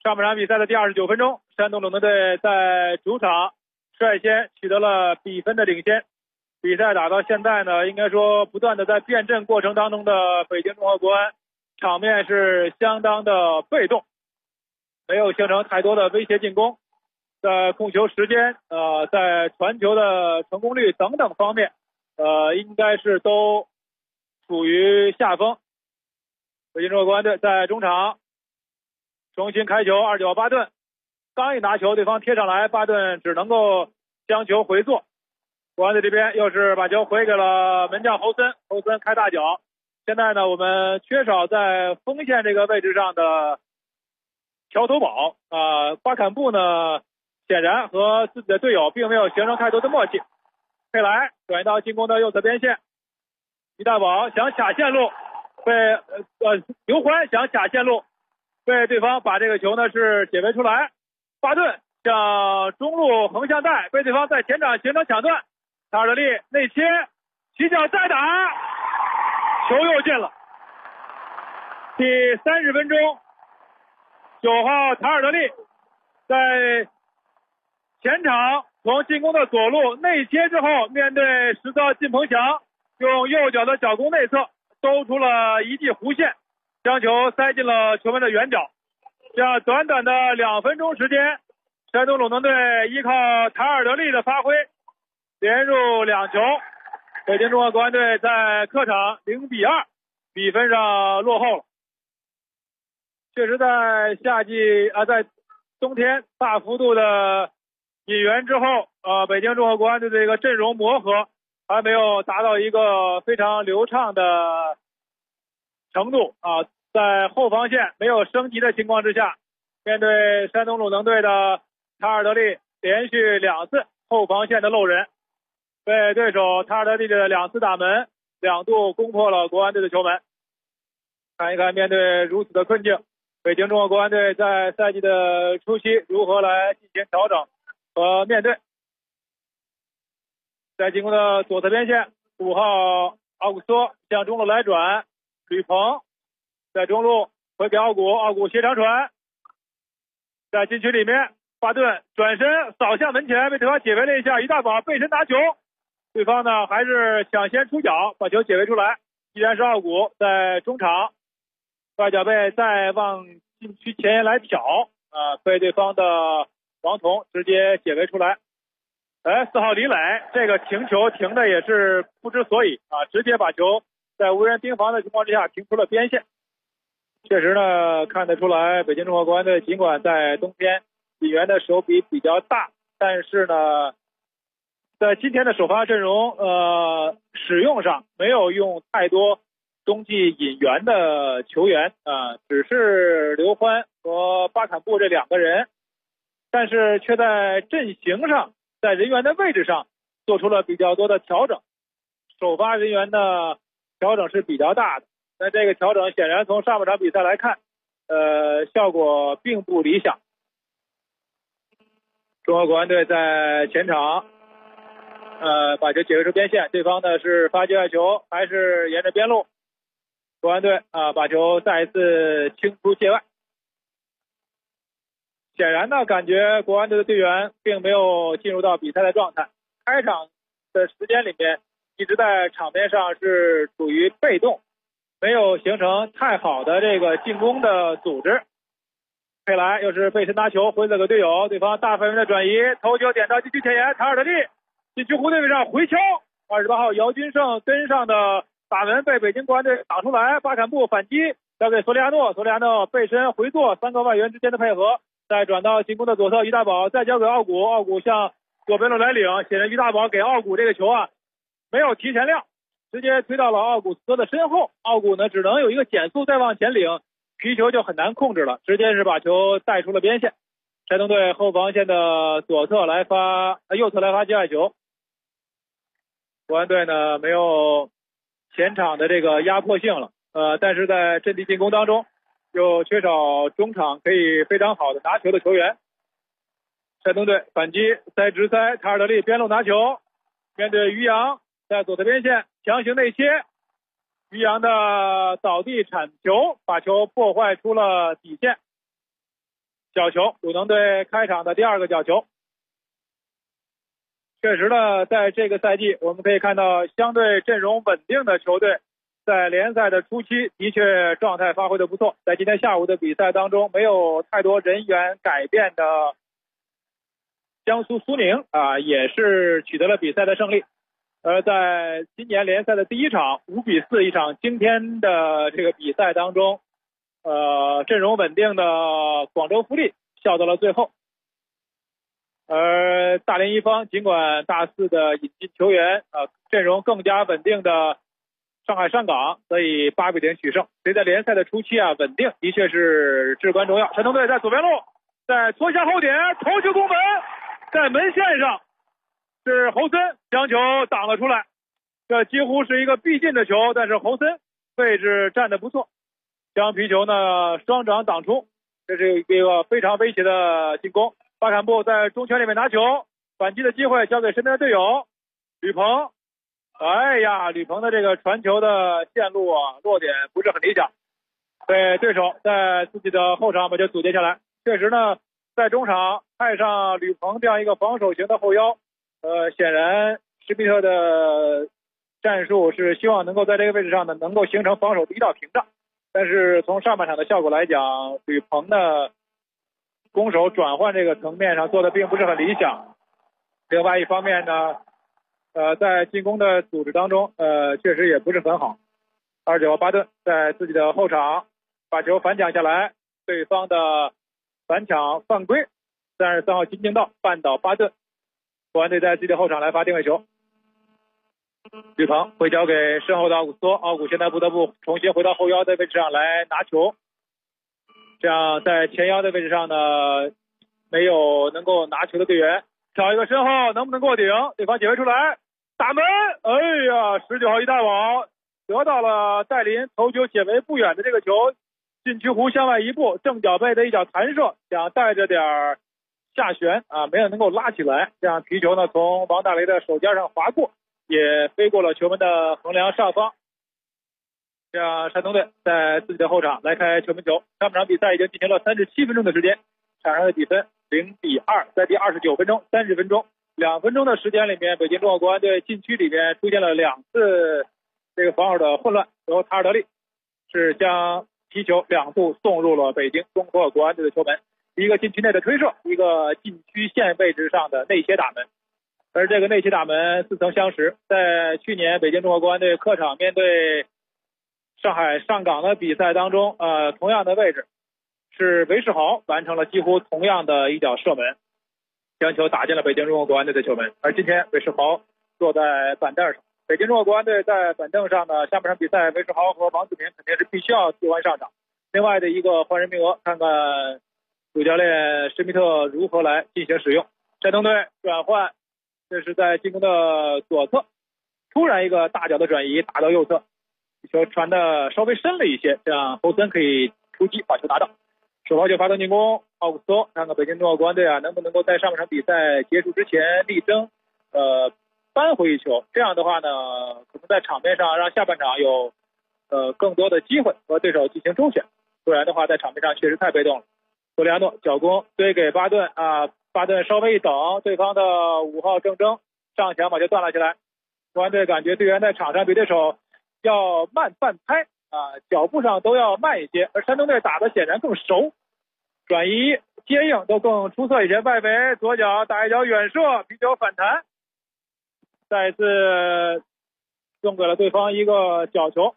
上半场比赛的第29分钟，山东鲁能队在主场率先取得了比分的领先。比赛打到现在呢，应该说不断的在变阵过程当中的北京中赫国安，场面是相当的被动，没有形成太多的威胁进攻，在控球时间在传球的成功率等等方面应该是都处于下风。北京中赫国安队在中场重新开球，29巴顿刚一拿球，对方贴上来，巴顿只能够将球回做。国安队这边又是把球回给了门将侯森，侯森开大脚。现在呢，我们缺少在锋线这个位置上的桥头堡巴坎布呢，显然和自己的队友并没有形成太多的默契。佩莱转移到进攻的右侧边线，于大宝想卡线路，被刘欢想卡线路，被对方把这个球呢是解围出来。巴顿向中路横向带，被对方在前场形成抢断。塔尔德利内切，起脚再打，球又进了。第30分钟，9号塔尔德利在前场从进攻的左路内切之后，面对14号靳鹏翔，用右脚的脚弓内侧兜出了一记弧线，将球塞进了球门的远角。这样短短的2分钟时间，山东鲁能队依靠塔尔德利的发挥，连入2球，北京中赫国安队在客场0-2比分上落后了。确实在在冬天大幅度的引援之后北京中赫国安队这个阵容磨合还没有达到一个非常流畅的程度在后防线没有升级的情况之下，面对山东鲁能队的塔尔德利连续2次后防线的漏人，被对手塔尔德利的2次打门2度攻破了国安队的球门。看一看面对如此的困境，北京中赫国安队在赛季的初期如何来进行调整和面对。在进攻的左侧边线，5号奥古斯托向中路来转，吕鹏在中路回给奥古斜长传，在禁区里面，巴顿转身扫向门前，被对方解围了一下，于大宝背身拿球，对方呢还是抢先出脚把球解围出来，依然是奥古在中场外脚背再往禁区前沿来挑被对方的王彤直接解围出来。4号李磊这个停球停的也是不知所以直接把球在无人盯防的情况之下停出了边线。确实呢，看得出来北京中赫国安队尽管在冬天引援的手笔比较大，但是呢在今天的首发阵容使用上没有用太多冬季引援的球员只是刘欢和巴坎布这2个人，但是却在阵型上在人员的位置上做出了比较多的调整，首发人员的调整是比较大的，但这个调整显然从上半场比赛来看效果并不理想。中赫国安队在前场把球解围出边线，对方呢是发界外球，还是沿着边路，国安队把球再一次清出界外。显然呢，感觉国安队的队员并没有进入到比赛的状态，开场的时间里面一直在场面上是处于被动，没有形成太好的这个进攻的组织。佩莱又是背身拿球回了个队友，对方大范围的转移，头球点到禁区前沿，塔尔德利禁区弧对位上回敲，28号姚军胜跟上的打门被北京国安队挡出来，巴坎布反击交给索里亚诺背身回做，3个外援之间的配合，再转到进攻的左侧，于大宝再交给奥古向左边路来领，显然于大宝给奥古这个球没有提前亮，直接推到了奥古斯托的身后，奥古呢只能有一个减速再往前领，皮球就很难控制了，直接是把球带出了边线。山东队后防线的右侧来发界外球，国安队呢没有前场的这个压迫性了，但是在阵地进攻当中又缺少中场可以非常好的拿球的球员。山东队反击直塞，塔尔德利边路拿球，面对于洋在左侧边线强行内切，于洋的倒地铲球把球破坏出了底线。 角球，鲁能队开场的第2个角球。确实呢，在这个赛季我们可以看到相对阵容稳定的球队在联赛的初期的确状态发挥的不错。在今天下午的比赛当中，没有太多人员改变的江苏苏宁也是取得了比赛的胜利。而在今年联赛的第1场5-4一场惊天的这个比赛当中，阵容稳定的广州富力笑到了最后。而大连一方尽管大肆的引进球员，阵容更加稳定的上海上港则以8-0取胜。所以在联赛的初期稳定的确是至关重要。山东队在左边路，在拖下后点，头球攻门，在门线上是侯森将球挡了出来，这几乎是一个必进的球，但是侯森位置站得不错，将皮球呢双掌挡出，这是一个非常威胁的进攻。巴坎布在中圈里面拿球，反击的机会交给身边的队友吕鹏。吕鹏的这个传球的线路落点不是很理想，被对手在自己的后场把球阻截下来。确实呢，在中场派上吕鹏这样一个防守型的后腰，显然施密特的战术是希望能够在这个位置上呢能够形成防守的一道屏障。但是从上半场的效果来讲，吕鹏的攻守转换这个层面上做的并不是很理想。另外一方面呢，在进攻的组织当中，确实也不是很好。29号巴顿在自己的后场把球反抢下来，对方的反抢犯规。33号金敬道绊倒巴顿，国安队在自己的后场来发定位球。吕鹏回交给身后的奥古斯托，奥古现在不得不重新回到后腰的位置上来拿球。这样在前腰的位置上呢，没有能够拿球的队员，找一个身后能不能过顶，对方解围出来打门。19号一大网得到了戴林头球解围不远的这个球，禁区弧向外一步，正脚背的一脚弹射，想带着点下旋没有能够拉起来，这样皮球呢从王大雷的手尖上划过，也飞过了球门的横梁上方。这样山东队在自己的后场来开球门球。上半场比赛已经进行了37分钟的时间，场上的比分0-2。在第29分钟、30分钟2分钟的时间里面，北京中国国安队禁区里面出现了2次这个防守的混乱，由塔尔德利是将皮球2度送入了北京中国国安队的球门，一个禁区内的推射，一个禁区线位置上的内切打门。而这个内切打门似曾相识，在去年北京中国国安队客场面对上海上港的比赛当中，同样的位置是韦世豪完成了几乎同样的一脚射门，将球打进了北京中国国安队的球门。而今天韦世豪坐在板凳上，北京中国国安队在板凳上呢，下半场比赛韦世豪和王子明肯定是必须要替换上场。另外的一个换人名额，看看主教练施密特如何来进行使用。山东队转换，这是在进攻的左侧，突然一个大脚的转移打到右侧，球传的稍微深了一些，这样侯森可以出击把球打倒。首发就发动进攻，奥古斯托看看北京中国国安队能不能够在上半场比赛结束之前力争扳回一球，这样的话呢，可能在场面上让下半场有更多的机会和对手进行周旋，不然的话在场面上确实太被动了。索里亚诺脚攻推给巴顿巴顿稍微一等，对方的5号郑铮上墙把球断了起来。国安队感觉队员在场上比对手要慢半拍脚步上都要慢一些，而山东队打的显然更熟，转移接应都更出色一些。外围左脚打一脚远射，皮球反弹，再一次送给了对方一个角球。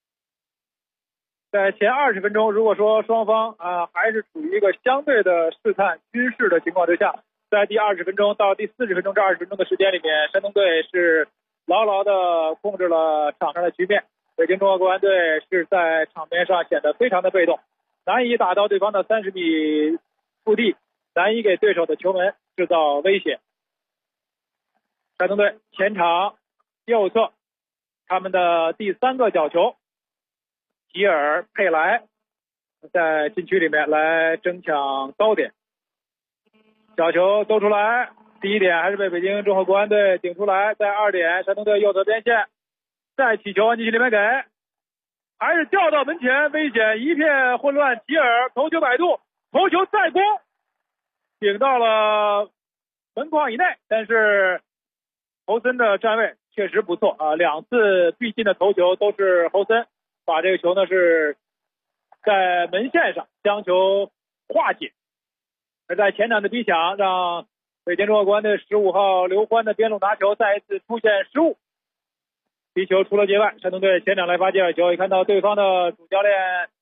在前20分钟，如果说双方还是处于一个相对的试探均势的情况之下，在第20分钟到第40分钟这20分钟的时间里面，山东队是牢牢的控制了场上的局面。北京中国国安队是在场面上显得非常的被动，难以打到对方的30米腹地，难以给对手的球门制造威胁。山东队前场右侧他们的第3个角球，吉尔佩莱在禁区里面来争抢高点，角球兜出来，第一点还是被北京中国国安队顶出来，在2点山东队右侧边线再起球，禁区里面给，还是掉到门前，危险一片混乱，吉尔头球摆渡， 头球再攻，顶到了门框以内，但是侯森的站位确实不错啊，2次必进的头球都是侯森把这个球呢是在门线上将球化解。而在前场的逼抢让北京中赫国安队15号刘欢的边路拿球再一次出现失误，皮球出了界外，山东队前场来发界外球，也看到对方的主教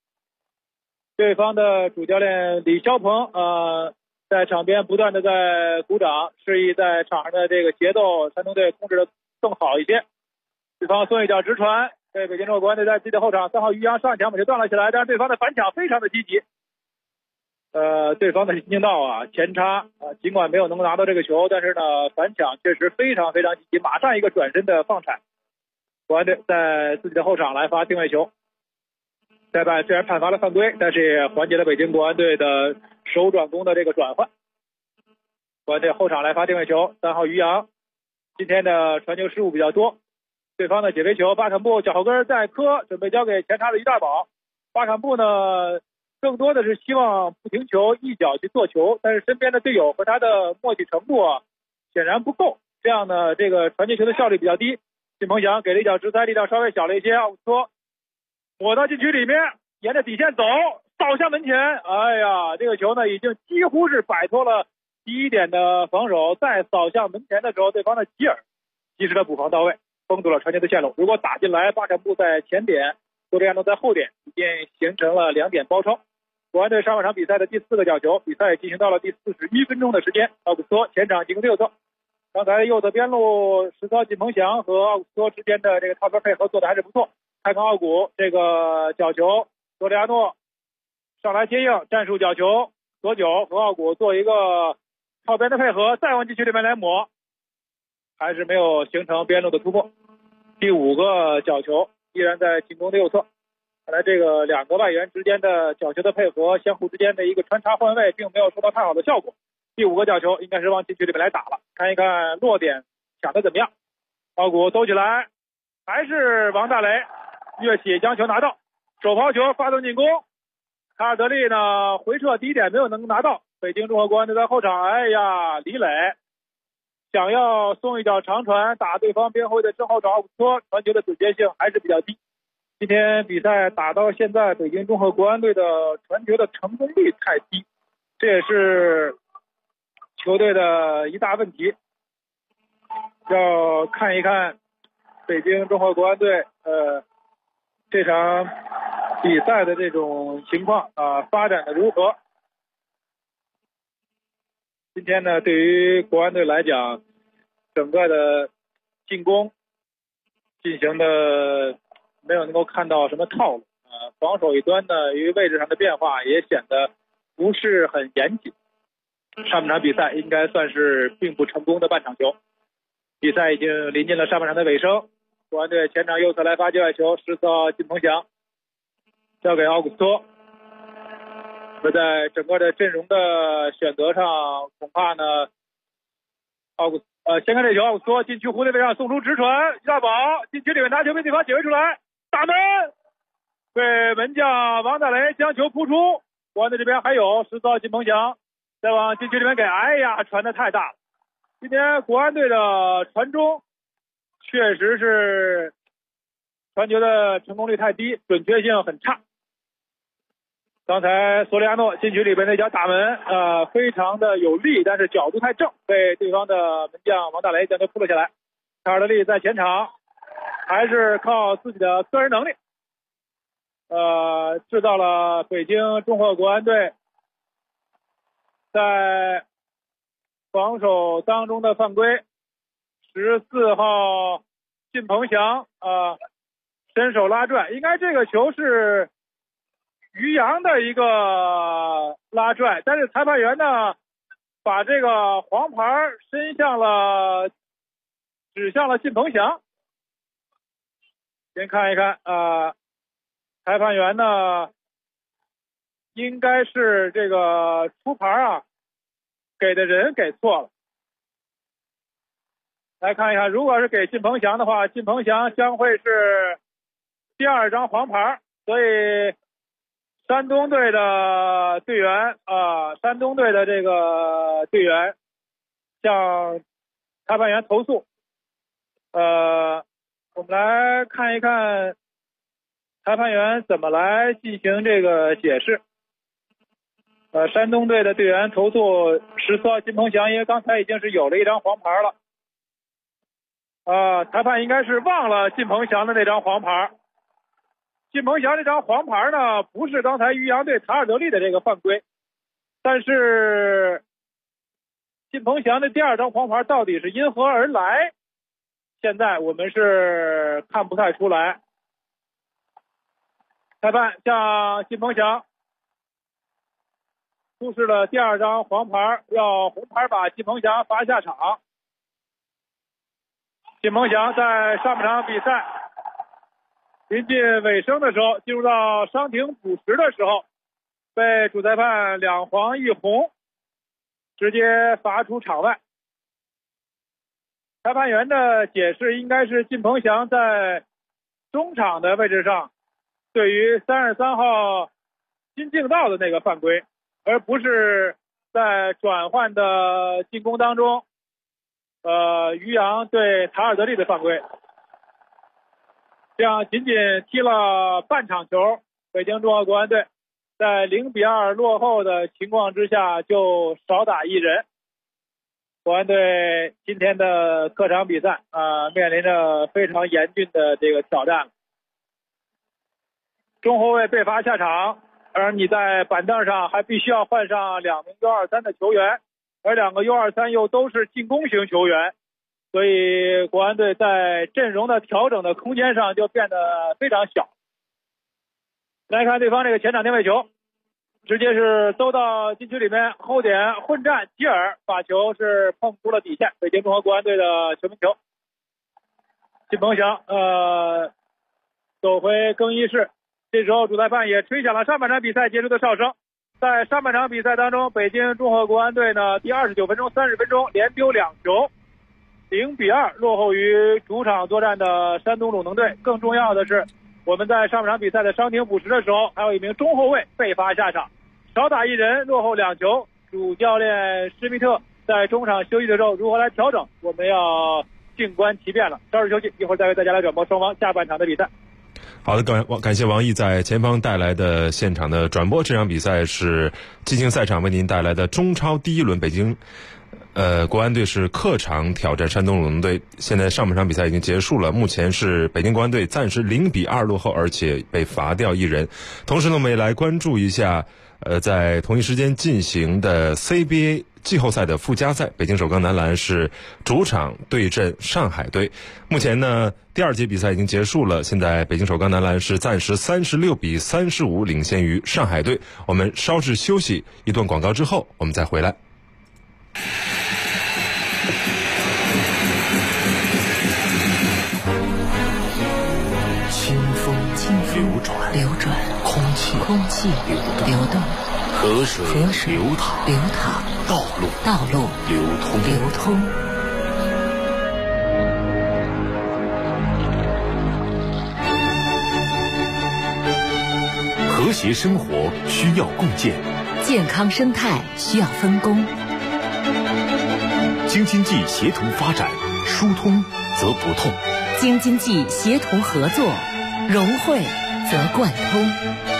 练李霄鹏在场边不断的在鼓掌，示意在场上的这个节奏山东队控制的更好一些。对方送一脚直传，被北京中赫国安队在自己的后场3号于洋上抢把球断了起来，但是对方的反抢非常的积极。对方的林敬道前插尽管没有能够拿到这个球，但是呢反抢确实非常非常积极，马上一个转身的放铲，国安队在自己的后场来发定位球。裁判虽然判罚了犯规，但是也缓解了北京国安队的手转攻的这个转换。国安队后场来发定位球，3号于洋今天的传球失误比较多，对方的解围球巴坎布脚后跟再磕，准备交给前插的于大宝。巴坎布呢更多的是希望不停球一脚去做球，但是身边的队友和他的默契程度显然不够，这样呢这个传接球的效率比较低。金鹏翔给了一脚直塞，力量稍微小了一些，奥古斯托抹到禁区里面，沿着底线走，扫向门前。哎呀，这个球呢已经几乎是摆脱了第一点的防守，在扫向门前的时候，对方的吉尔及时的补防到位，封住了传球的线路。如果打进来，巴坎布在前点，多利亚诺在后点，已经形成了2点包抄。国安队上半场比赛的第4个角球，比赛进行到了第41分钟的时间。奥古斯托前场进攻右侧，刚才右侧边路实操金鹏翔和奥古斯托之间的这个套边配合做的还是不错。开康奥古这个角球，多利亚诺上来接应，战术角球，左九和奥古做一个套边的配合，再往禁区里面来抹，还是没有形成边路的突破。第5个角球依然在进攻的右侧，看来这个2个外援之间的角球的配合，相互之间的一个穿插换位并没有收到太好的效果。第5个角球应该是往禁区里面来打了，看一看落点抢的怎么样。奥古兜起来，还是王大雷跃起将球拿到，手抛球发动进攻，卡尔德利呢回撤第一点没有能拿到，北京中赫国安队在后场，哎呀，李磊想要送一脚长传打对方边后卫的正后场奥古斯托，传球的准确性还是比较低。今天比赛打到现在，北京中赫国安队的传球的成功率太低，这也是球队的一大问题。要看一看北京中赫国安队这场比赛的这种情况发展的如何。今天呢，对于国安队来讲，整个的进攻进行的没有能够看到什么套路防守一端呢，由于位置上的变化也显得不是很严谨。上半场比赛应该算是并不成功的半场球，比赛已经临近了上半场的尾声。国安队前场右侧来发界外球，实测金鹏翔交给奥古斯托。那在整个的阵容的选择上，恐怕呢，先看这球，奥古斯托禁区弧内位上送出直传，于大宝禁区里面拿球被对方解围出来，打门，被门将王大雷将球扑出。国安队这边还有实测金鹏翔再往禁区里面给，哎呀，传的太大了。今天国安队的传中确实是传球的成功率太低，准确性很差。刚才索里亚诺禁区里边那脚打门非常的有力，但是角度太正，被对方的门将王大雷将球扑了下来。卡尔德利在前场还是靠自己的个人能力制造了北京中赫国安队在防守当中的犯规。14号靳鹏翔伸手拉拽，应该这个球是于洋的一个拉拽，但是裁判员呢把这个黄牌指向了靳鹏翔。先看一看裁判员呢应该是这个出牌给的人给错了。来看一看，如果是给靳鹏翔的话，靳鹏翔将会是第2张黄牌，所以山东队的队员山东队的这个队员向裁判员投诉。我们来看一看裁判员怎么来进行这个解释。山东队的队员投诉14号金鹏翔，因为刚才已经是有了一张黄牌了。裁判应该是忘了金鹏翔的那张黄牌。金鹏翔这张黄牌呢，不是刚才渔阳队塔尔德利的这个犯规，但是金鹏翔的第二张黄牌到底是因何而来，现在我们是看不太出来。裁判向金鹏翔出示了第二张黄牌，要红牌把金鹏翔罚下场。金鹏翔在上半场比赛临近尾声的时候，进入到伤停补时的时候，被主裁判2黄1红直接罚出场外。裁判员的解释应该是金鹏翔在中场的位置上对于33号金敬道的那个犯规，而不是在转换的进攻当中渔阳对塔尔德利的犯规。这样仅仅踢了半场球，北京中赫国安队在0-2落后的情况之下就少打一人。国安队今天的客场比赛面临着非常严峻的这个挑战。中后卫被罚下场，而你在板凳上还必须要换上2名 U23 的球员，而2个 U23 又都是进攻型球员，所以国安队在阵容的调整的空间上就变得非常小。来看对方这个前场定位球，直接是兜到禁区里面，后点混战吉尔把球是碰出了底线，北京中赫国安队的球门球。金鹏翔走回更衣室，这时候主裁判也吹响了上半场比赛结束的哨声。在上半场比赛当中，北京中赫国安队呢第29分钟、30分钟连丢2球，0-2落后于主场作战的山东鲁能队。更重要的是，我们在上半场比赛的伤停补时的时候，还有一名中后卫被罚下场，少打一人，落后2球。主教练施密特在中场休息的时候如何来调整，我们要静观其变了。稍事休息，一会儿再为大家来转播双方下半场的比赛。 好的，感谢王毅在前方带来的现场的转播。这场比赛是激情赛场为您带来的中超第一轮，北京国安队是客场挑战山东鲁能队。现在上半场比赛已经结束了，目前是北京国安队暂时0-2落后，而且被罚掉一人。同时呢，我们也来关注一下在同一时间进行的 CBA 季后赛的附加赛，北京首钢男篮是主场对阵上海队。目前呢，第2节比赛已经结束了，现在北京首钢男篮是暂时36-35领先于上海队。我们稍事休息一段广告之后，我们再回来。 清风流转，空气流动，河水流淌，道路流通。 和谐生活需要共建， 健康生态需要分工。 京津冀协同发展，疏通则不痛； 京津冀协同合作，融汇则贯通。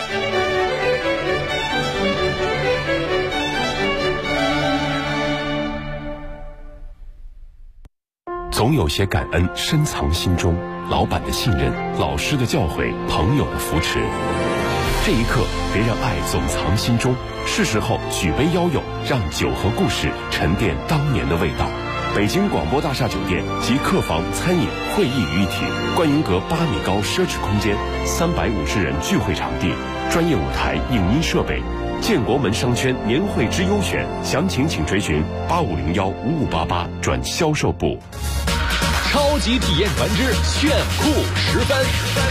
总有些感恩深藏心中，老板的信任，老师的教诲，朋友的扶持。这一刻，别让爱总藏心中，是时候举杯邀友，让酒和故事沉淀当年的味道。北京广播大厦酒店集客房、餐饮、会议于一体，观云阁8米高奢侈空间，350人聚会场地，专业舞台、影音设备。建国门商圈年会之优选，详情请垂询8501-5588转销售部。 超级体验团之炫酷10分。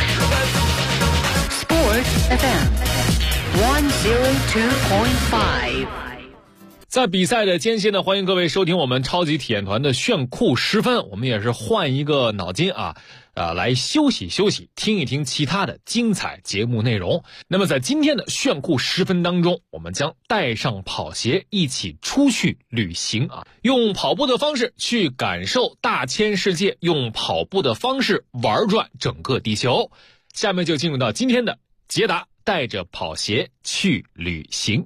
Sports FM 102.5。 在比赛的间隙呢，欢迎各位收听我们超级体验团的炫酷10分。我们也是换一个脑筋啊， 来休息休息，听一听其他的精彩节目内容。那么在今天的炫酷10分当中，我们将带上跑鞋一起出去旅行啊，用跑步的方式去感受大千世界，用跑步的方式玩转整个地球。下面就进入到今天的捷达带着跑鞋去旅行。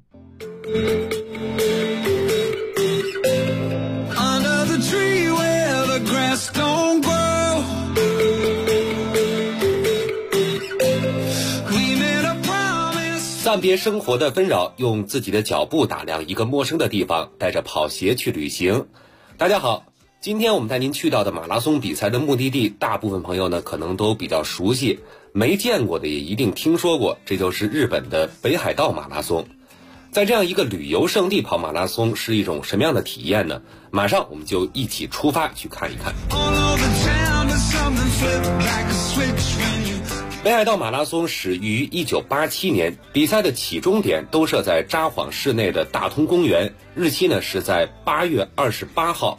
暂别生活的纷扰，用自己的脚步打量一个陌生的地方，带着跑鞋去旅行。大家好，今天我们带您去到的马拉松比赛的目的地，大部分朋友呢可能都比较熟悉，没见过的也一定听说过，这就是日本的北海道马拉松。在这样一个旅游胜地跑马拉松是一种什么样的体验呢？马上我们就一起出发去看一看。北海道马拉松始于1987年，比赛的起终点都设在札幌市内的大通公园，日期呢是在8月28号。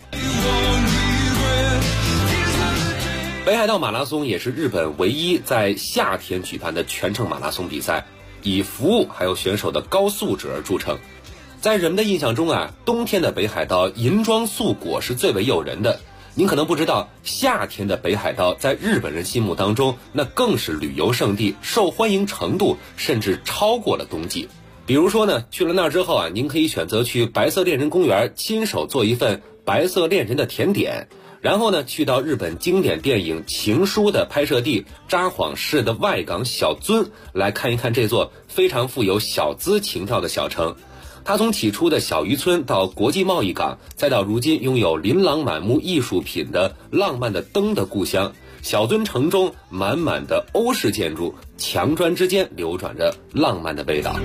北海道马拉松也是日本唯一在夏天举办的全程马拉松比赛，以服务还有选手的高素质而著称。在人们的印象中啊，冬天的北海道银装素裹是最为诱人的。您可能不知道，夏天的北海道在日本人心目当中那更是旅游胜地，受欢迎程度甚至超过了冬季。比如说呢，去了那儿之后啊，您可以选择去白色恋人公园亲手做一份白色恋人的甜点，然后呢去到日本经典电影《情书》的拍摄地札幌市的外港小樽来看一看这座非常富有小资情调的小城。它从起初的小渔村到国际贸易港，再到如今拥有琳琅满目艺术品的浪漫的灯的故乡，小樽城中满满的欧式建筑，墙砖之间流转着浪漫的味道。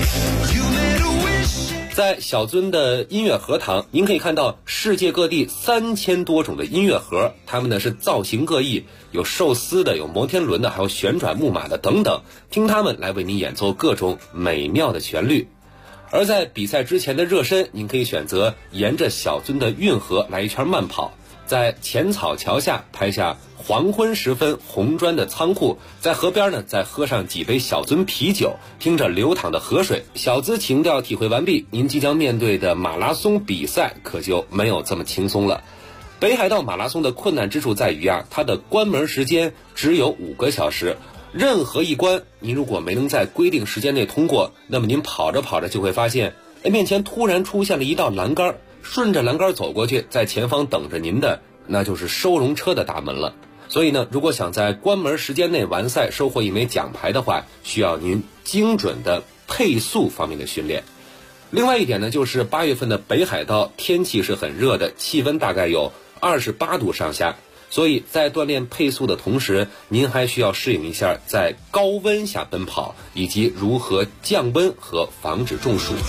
在小樽的音乐盒堂，您可以看到世界各地3000多种的音乐盒，它们呢是造型各异，有寿司的，有摩天轮的，还有旋转木马的等等，听他们来为您演奏各种美妙的旋律。而在比赛之前的热身，您可以选择沿着小樽的运河来一圈慢跑，在浅草桥下拍下黄昏时分红砖的仓库，在河边呢再喝上几杯小樽啤酒，听着流淌的河水，小资情调体会完毕，您即将面对的马拉松比赛可就没有这么轻松了。北海道马拉松的困难之处在于啊，它的关门时间只有5个小时。任何一关您如果没能在规定时间内通过，那么您跑着跑着就会发现，面前突然出现了一道栏杆，顺着栏杆走过去，在前方等着您的那就是收容车的大门了。所以呢，如果想在关门时间内完赛收获一枚奖牌的话，需要您精准的配速方面的训练。另外一点呢，就是8月份的北海道天气是很热的，气温大概有28度上下，所以在锻炼配速的同时，您还需要适应一下在高温下奔跑，以及如何降温和防止中暑。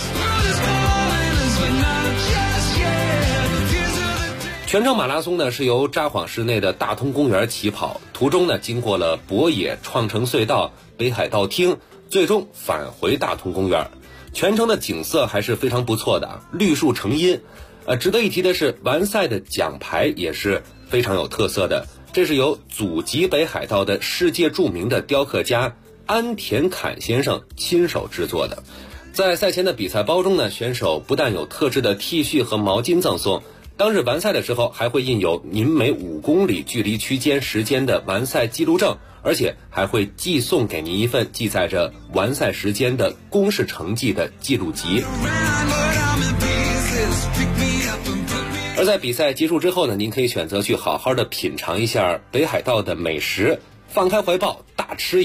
全程马拉松呢是由札幌市内的大通公园起跑，途中呢经过了博野、创城隧道、北海道厅，最终返回大通公园。全程的景色还是非常不错的，绿树成荫。值得一提的是，完赛的奖牌也是非常有特色的，这是由祖籍北海道的世界著名的雕刻家安田侃先生亲手制作的。在赛前的比赛包中呢，选手不但有特制的 T 恤和毛巾赠送，当日完赛的时候还会印有您每5公里距离区间时间的完赛记录证，而且还会寄送给您一份记载着完赛时间的公式成绩的记录集。而在比赛结束之后呢，您可以选择去好好的品尝一下北海道的美食，放开怀抱大吃